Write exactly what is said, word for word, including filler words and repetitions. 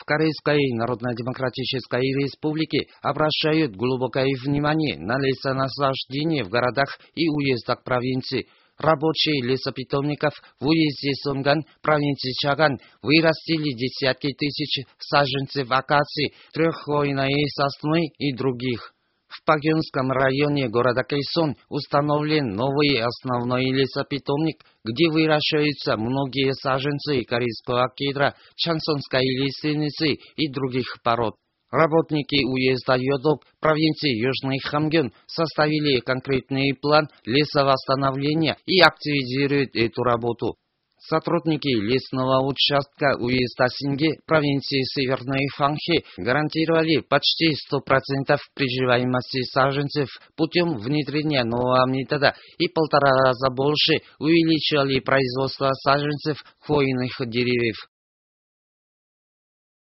Корейской Народно-Демократической Республике обращают глубокое внимание на лесонасаждение в городах и уездах провинции. Рабочие лесопитомников в уезде Сонган, провинции Чаган, вырастили десятки тысяч саженцев акаций, треххвойной сосны и других. В Пагёнском районе города Кэйсон установлен новый основной лесопитомник, где выращиваются многие саженцы корейского кедра, чансонской лиственницы и других пород. Работники уезда Йодок, провинции Южный Хамгён, составили конкретный план лесовосстановления и активизируют эту работу. Сотрудники лесного участка уезда Синге, провинции Северной Ханхи, гарантировали почти сто процентов приживаемости саженцев путем внедрения нового метода и полтора раза больше увеличили производство саженцев хвойных деревьев.